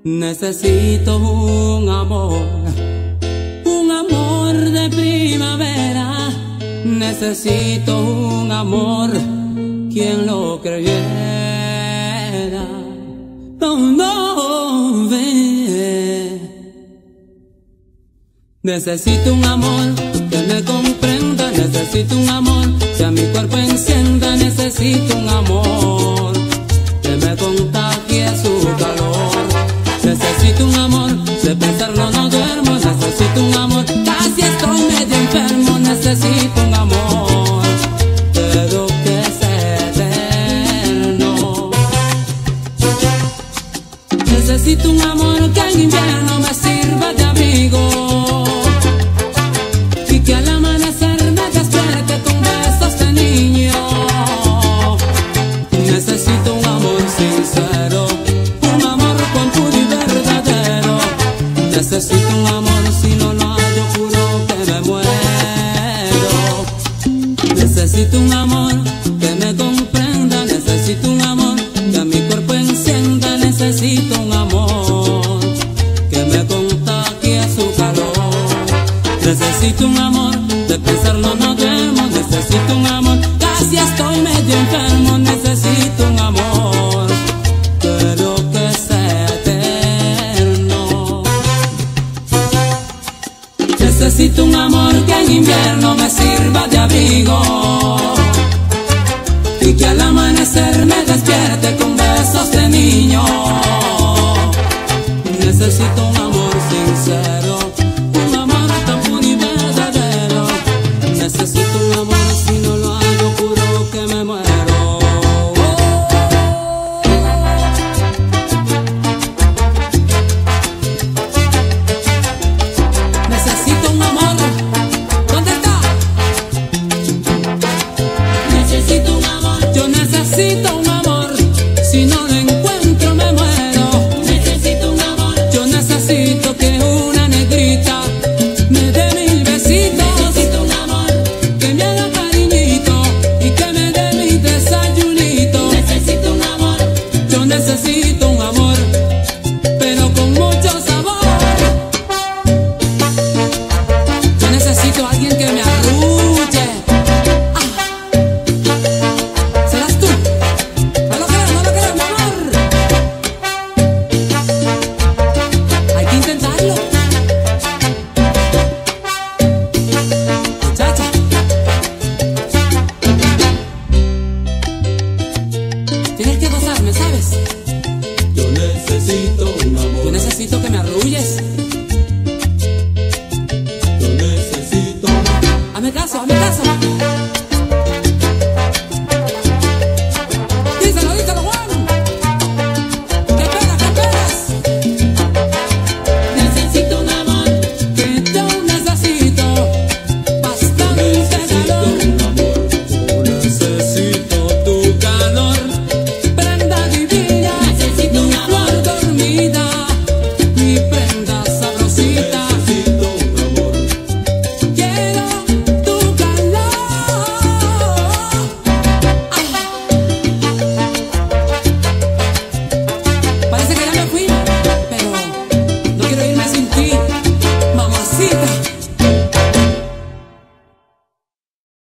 Necesito un amor de primavera. Necesito un amor, quien lo creyera. No, no, ve. Necesito un amor que me comprenda. Necesito un amor que a mi cuerpo encienda. Necesito un amor que me contagie su calor. Necesito un amor, de pensarlo no duermo. Necesito un amor, casi estoy medio enfermo. Necesito un amor, pero que sea eterno. Necesito un amor que en invierno me sirva de abrigo y que al amanecer me despierte con besos de niño. Necesito un amor sincero, un amor con puro y verdadero. Necesito un amor, si no lo hay yo juro que me muero. Necesito un amor que me comprenda. Necesito un amor que a mi cuerpo encienda. Necesito un amor que me contagie su calor. Necesito un amor, de pensarlo no duermo. Necesito un amor, casi estoy medio enfermo. Necesito un amor, pero que sea eterno. Necesito un amor que en invierno me sirva de abrigo y que al amanecer me despierte con besos de niño. Necesito un amor sincero, un amor tan puro y verdadero. Necesito un amor, si no lo hay yo juro que me muero. Necesito un amor, ¿dónde está? Necesito un amor, yo necesito un amor, si no lo encuentro me muero. Necesito un amor, yo necesito que una negrita me dé mil besitos. Necesito un amor, que me haga cariñito y que me dé mi desayunito. Necesito un amor, yo necesito un amor, pero con mucho sabor. Yo necesito a alguien que me arrulle. ¿Serás tú? No lo creo, mi amor. Hay que intentarlo.